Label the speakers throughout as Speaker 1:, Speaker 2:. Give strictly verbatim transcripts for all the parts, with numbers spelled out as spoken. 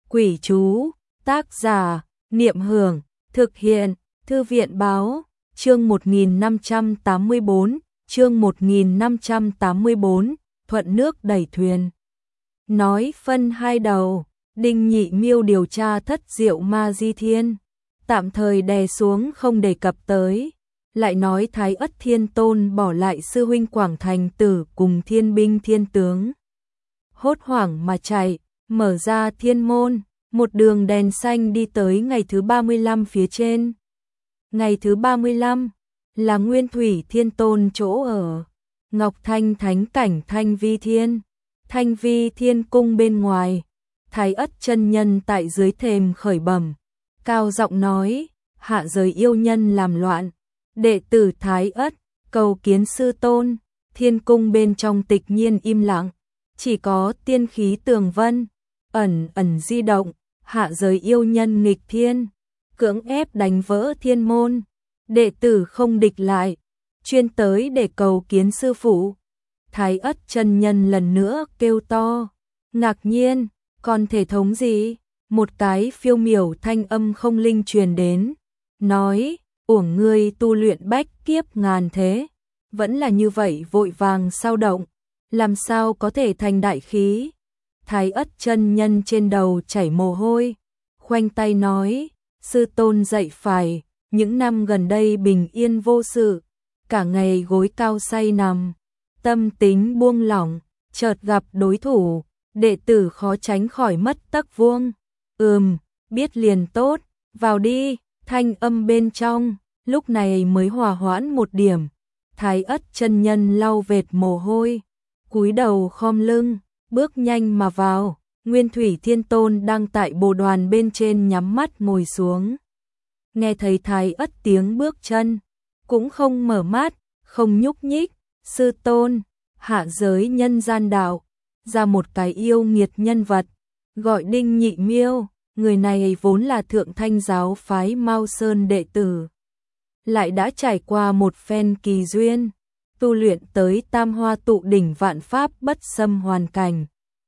Speaker 1: Quỷ chú, tác giả, Niệm Hưởng, thực hiện, Thư viện báo, chương một nghìn năm trăm tám mươi tư, chương một nghìn năm trăm tám mươi tư, thuận nước đẩy thuyền. Nói phân hai đầu, Đinh Nhị Miêu điều tra thất diệu ma di thiên, tạm thời đè xuống không đề cập tới, lại nói Thái Ất Thiên Tôn bỏ lại sư huynh Quảng Thành Tử cùng thiên binh thiên tướng. Hốt hoảng mà chạy, mở ra thiên môn, một đường đèn xanh đi tới ngày thứ ba mươi lăm phía trên. Ngày thứ ba mươi lăm là Nguyên Thủy Thiên Tôn chỗ ở, Ngọc Thanh Thánh Cảnh Thanh Vi Thiên, Thanh Vi Thiên Cung bên ngoài, Thái Ất chân nhân tại dưới thềm khởi bẩm, cao giọng nói, hạ giới yêu nhân làm loạn, đệ tử Thái Ất cầu kiến sư tôn. Thiên cung bên trong tịch nhiên im lặng, chỉ có tiên khí tường vân ẩn ẩn di động, hạ giới yêu nhân nghịch thiên, cưỡng ép đánh vỡ thiên môn, đệ tử không địch lại, chuyên tới để cầu kiến sư phụ. Thái Ất chân nhân lần nữa kêu to, ngạc nhiên, còn thể thống gì? Một cái phiêu miểu thanh âm không linh truyền đến, nói, uổng ngươi tu luyện bách kiếp ngàn thế, vẫn là như vậy vội vàng sao động, làm sao có thể thành đại khí? Thái Ất chân nhân trên đầu chảy mồ hôi, khoanh tay nói, sư tôn dạy phải, những năm gần đây bình yên vô sự, cả ngày gối cao say nằm, tâm tính buông lỏng, chợt gặp đối thủ, đệ tử khó tránh khỏi mất tấc vuông. Ừm, biết liền tốt, vào đi. Thanh âm bên trong, lúc này mới hòa hoãn một điểm. Thái Ất chân nhân lau vệt mồ hôi, cúi đầu khom lưng, bước nhanh mà vào. Nguyên Thủy Thiên Tôn đang tại bồ đoàn bên trên nhắm mắt ngồi xuống. Nghe thấy Thái Ất tiếng bước chân, cũng không mở mắt, không nhúc nhích. Sư tôn, hạ giới nhân gian đạo, ra một cái yêu nghiệt nhân vật, gọi Đinh Nhị Miêu. Người này vốn là Thượng Thanh giáo phái Mao Sơn đệ tử, lại đã trải qua một phen kỳ duyên, tu luyện tới tam hoa tụ đỉnh vạn pháp bất xâm hoàn cảnh.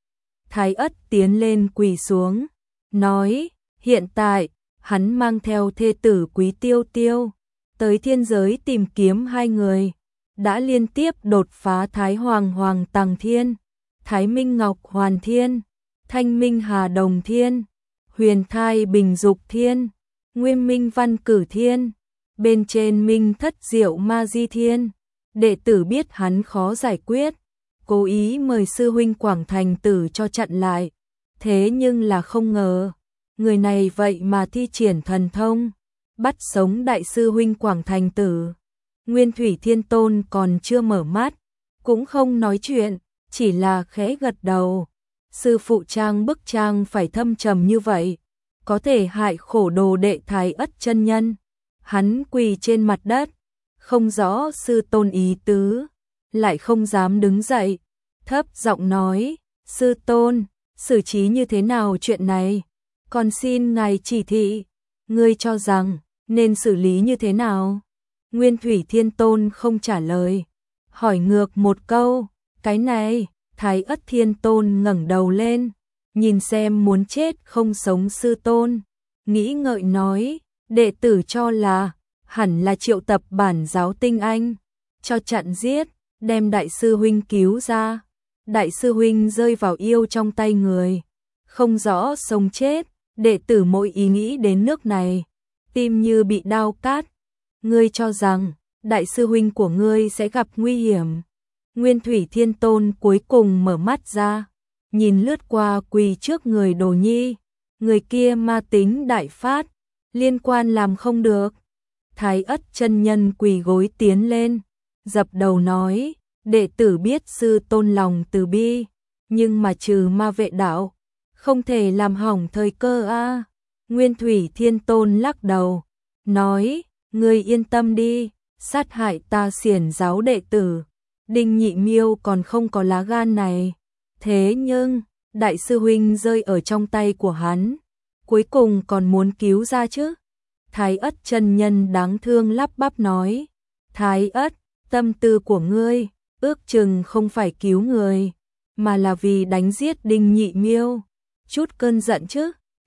Speaker 1: Thái Ất tiến lên quỳ xuống, nói, hiện tại, hắn mang theo thê tử Quý Tiêu Tiêu, tới thiên giới tìm kiếm hai người, đã liên tiếp đột phá Thái Hoàng Hoàng Tằng Thiên, Thái Minh Ngọc Hoàn Thiên, Thanh Minh Hà Đồng Thiên, Huyền Thai Bình Dục Thiên, Nguyên Minh Văn Cử Thiên, bên trên Minh Thất Diệu Ma Di Thiên. Đệ tử biết hắn khó giải quyết, cố ý mời sư huynh Quảng Thành Tử cho chặn lại, thế nhưng là không ngờ, người này vậy mà thi triển thần thông, bắt sống đại sư huynh Quảng Thành Tử. Nguyên Thủy Thiên Tôn còn chưa mở mắt, cũng không nói chuyện, chỉ là khẽ gật đầu. Sư phụ trang bức trang phải thâm trầm như vậy, có thể hại khổ đồ đệ Thái Ất chân nhân. Hắn quỳ trên mặt đất, không rõ sư tôn ý tứ, lại không dám đứng dậy, thấp giọng nói, sư tôn, xử trí như thế nào chuyện này, còn xin ngài chỉ thị, ngươi cho rằng nên xử lý như thế nào? Nguyên Thủy Thiên Tôn không trả lời, hỏi ngược một câu, cái này. Thái Ất Thiên Tôn ngẩng đầu lên, nhìn xem muốn chết không sống sư tôn, nghĩ ngợi nói, đệ tử cho là, hẳn là triệu tập bản giáo tinh anh, cho chặn giết, đem đại sư huynh cứu ra. Đại sư huynh rơi vào yêu trong tay người, không rõ sống chết, đệ tử mỗi ý nghĩ đến nước này, tim như bị đao cát. Ngươi cho rằng, đại sư huynh của ngươi sẽ gặp nguy hiểm. Nguyên Thủy Thiên Tôn cuối cùng mở mắt ra, nhìn lướt qua quỳ trước người Đồ Nhi, người kia ma tính đại phát, liên quan làm không được. Thái Ất chân nhân quỳ gối tiến lên, dập đầu nói, đệ tử biết sư tôn lòng từ bi, nhưng mà trừ ma vệ đạo, không thể làm hỏng thời cơ a. Nguyên Thủy Thiên Tôn lắc đầu, nói, ngươi yên tâm đi, sát hại ta xiển giáo đệ tử, Đinh Nhị Miêu còn không có lá gan này. Thế nhưng, đại sư huynh rơi ở trong tay của hắn, cuối cùng còn muốn cứu ra chứ? Thái Ất chân nhân đáng thương lắp bắp nói, Thái Ất, tâm tư của ngươi, ước chừng không phải cứu người, mà là vì đánh giết Đinh Nhị Miêu. Chút cơn giận chứ,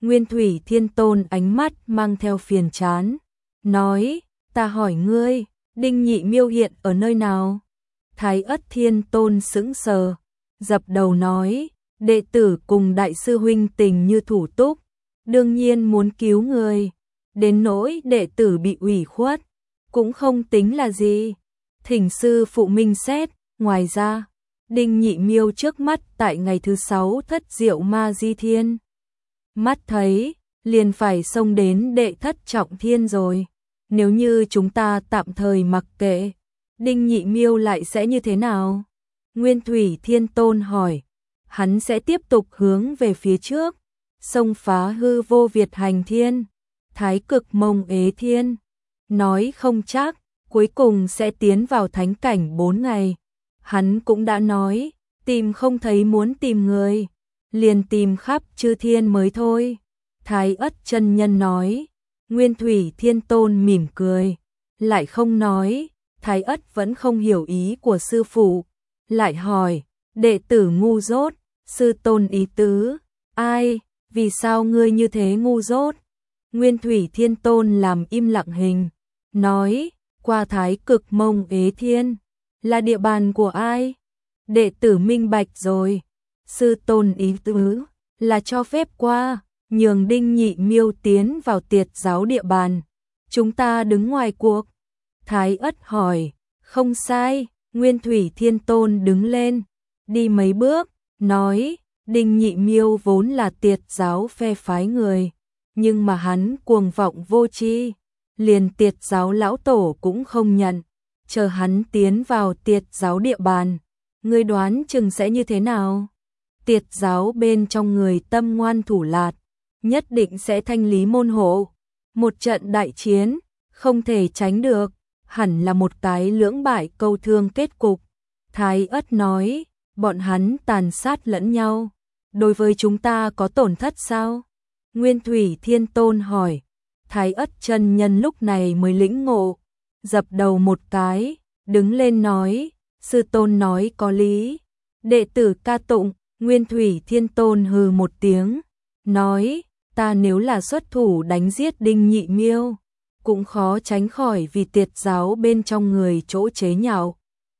Speaker 1: Nguyên Thủy Thiên Tôn ánh mắt mang theo phiền chán, nói, ta hỏi ngươi, Đinh Nhị Miêu hiện ở nơi nào? Thái Ất Thiên Tôn sững sờ, dập đầu nói, đệ tử cùng đại sư huynh tình như thủ túc, đương nhiên muốn cứu người, đến nỗi đệ tử bị ủy khuất, cũng không tính là gì, thỉnh sư phụ minh xét. Ngoài ra, Đinh Nhị Miêu trước mắt tại ngày thứ sáu thất diệu ma di thiên. Mắt thấy, liền phải xông đến đệ thất trọng thiên rồi. Nếu như chúng ta tạm thời mặc kệ, Đinh Nhị Miêu lại sẽ như thế nào? Nguyên Thủy Thiên Tôn hỏi. Hắn sẽ tiếp tục hướng về phía trước, xông phá hư vô Việt hành thiên, thái cực mông ế thiên. Nói không chắc, cuối cùng sẽ tiến vào thánh cảnh bốn ngày. Hắn cũng đã nói, tìm không thấy muốn tìm người, liền tìm khắp chư thiên mới thôi. Thái Ất chân nhân nói. Nguyên Thủy Thiên Tôn mỉm cười, lại không nói. Thái Ất vẫn không hiểu ý của sư phụ, lại hỏi, đệ tử ngu dốt, sư tôn ý tứ, ai, vì sao ngươi như thế ngu dốt? Nguyên Thủy Thiên Tôn làm im lặng hình, nói, qua thái cực mông ế thiên, là địa bàn của ai? Đệ tử minh bạch rồi, sư tôn ý tứ, là cho phép qua, nhường Đinh Nhị Miêu tiến vào tiệt giáo địa bàn, chúng ta đứng ngoài cuộc. Thái Ất hỏi, không sai. Nguyên Thủy Thiên Tôn đứng lên, đi mấy bước, nói, Đinh Nhị Miêu vốn là tiệt giáo phe phái người, nhưng mà hắn cuồng vọng vô tri, liền tiệt giáo lão tổ cũng không nhận, chờ hắn tiến vào tiệt giáo địa bàn, ngươi đoán chừng sẽ như thế nào? Tiệt giáo bên trong người tâm ngoan thủ lạt, nhất định sẽ thanh lý môn hộ, một trận đại chiến, không thể tránh được. Hẳn là một cái lưỡng bại câu thương kết cục. Thái Ất nói, bọn hắn tàn sát lẫn nhau, đối với chúng ta có tổn thất sao? Nguyên Thủy Thiên Tôn hỏi. Thái Ất chân nhân lúc này mới lĩnh ngộ, dập đầu một cái, đứng lên nói, sư tôn nói có lý. Đệ tử ca tụng. Nguyên Thủy Thiên Tôn hừ một tiếng, nói, ta nếu là xuất thủ đánh giết Đinh Nhị Miêu, cũng khó tránh khỏi vì tiệt giáo bên trong người chỗ chế nhạo.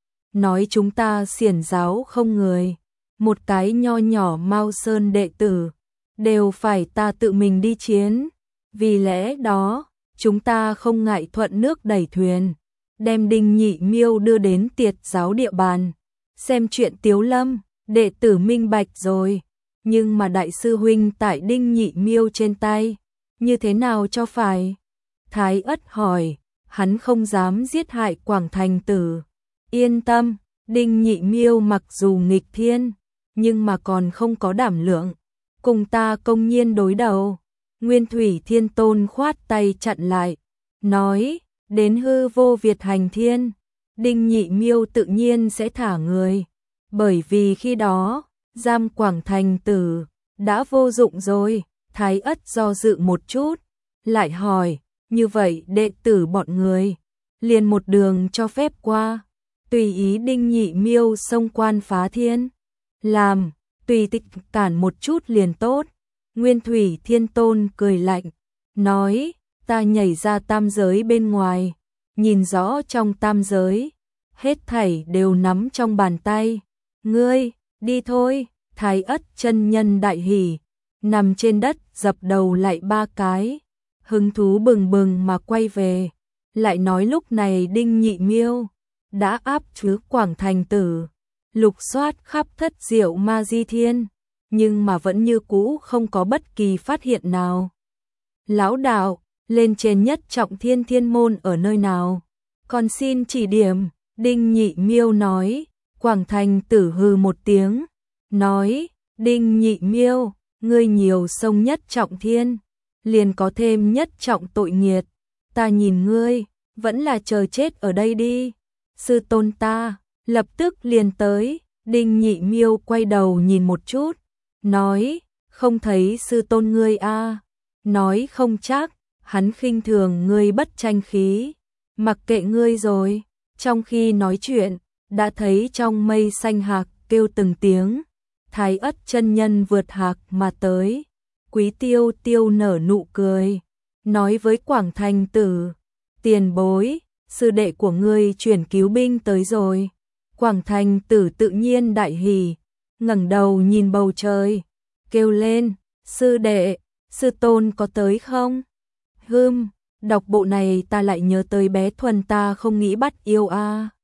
Speaker 1: Nói chúng ta xiển giáo không người, một cái nho nhỏ Mao Sơn đệ tử, đều phải ta tự mình đi chiến. Vì lẽ đó, chúng ta không ngại thuận nước đẩy thuyền, đem Đinh Nhị Miêu đưa đến tiệt giáo địa bàn. Xem chuyện Tiếu Lâm, đệ tử minh bạch rồi, nhưng mà đại sư huynh tại Đinh Nhị Miêu trên tay, như thế nào cho phải? Thái Ất hỏi, hắn không dám giết hại Quảng Thành Tử. Yên tâm, Đinh Nhị Miêu mặc dù nghịch thiên, nhưng mà còn không có đảm lượng, cùng ta công nhiên đối đầu. Nguyên Thủy Thiên Tôn khoát tay chặn lại, nói, đến hư vô Việt hành thiên, Đinh Nhị Miêu tự nhiên sẽ thả người, bởi vì khi đó, giam Quảng Thành Tử, đã vô dụng rồi. Thái Ất do dự một chút, lại hỏi, như vậy đệ tử bọn người, liền một đường cho phép qua, tùy ý Đinh Nhị Miêu xông quan phá thiên, làm, tùy tịch cản một chút liền tốt. Nguyên Thủy Thiên Tôn cười lạnh, nói, ta nhảy ra tam giới bên ngoài, nhìn rõ trong tam giới, hết thảy đều nắm trong bàn tay, ngươi, đi thôi. Thái Ất chân nhân đại hỉ, nằm trên đất dập đầu lại ba cái, hứng thú bừng bừng mà quay về, lại nói lúc này Đinh Nhị Miêu đã áp chứ Quảng Thành Tử, lục soát khắp thất diệu ma di thiên, nhưng mà vẫn như cũ không có bất kỳ phát hiện nào. Lão đạo, lên trên nhất trọng thiên thiên môn ở nơi nào? Còn xin chỉ điểm. Đinh Nhị Miêu nói. Quảng Thành Tử hừ một tiếng, nói, Đinh Nhị Miêu, ngươi nhiều sông nhất trọng thiên, liền có thêm nhất trọng tội nghiệt, ta nhìn ngươi, vẫn là chờ chết ở đây đi. Sư tôn ta, lập tức liền tới. Đinh Nhị Miêu quay đầu nhìn một chút, nói, không thấy sư tôn ngươi a? À? Nói không chắc, hắn khinh thường ngươi bất tranh khí, mặc kệ ngươi rồi. Trong khi nói chuyện, đã thấy trong mây xanh hạc kêu từng tiếng, Thái Ất chân nhân vượt hạc mà tới, Quý Tiêu Tiêu nở nụ cười, nói với Quảng Thành Tử, tiền bối, sư đệ của ngươi chuyển cứu binh tới rồi. Quảng Thành Tử tự nhiên đại hỉ, ngẩng đầu nhìn bầu trời, kêu lên, sư đệ, sư tôn có tới không? Hừm, đọc bộ này ta lại nhớ tới bé Thuần ta không nghĩ bắt yêu a.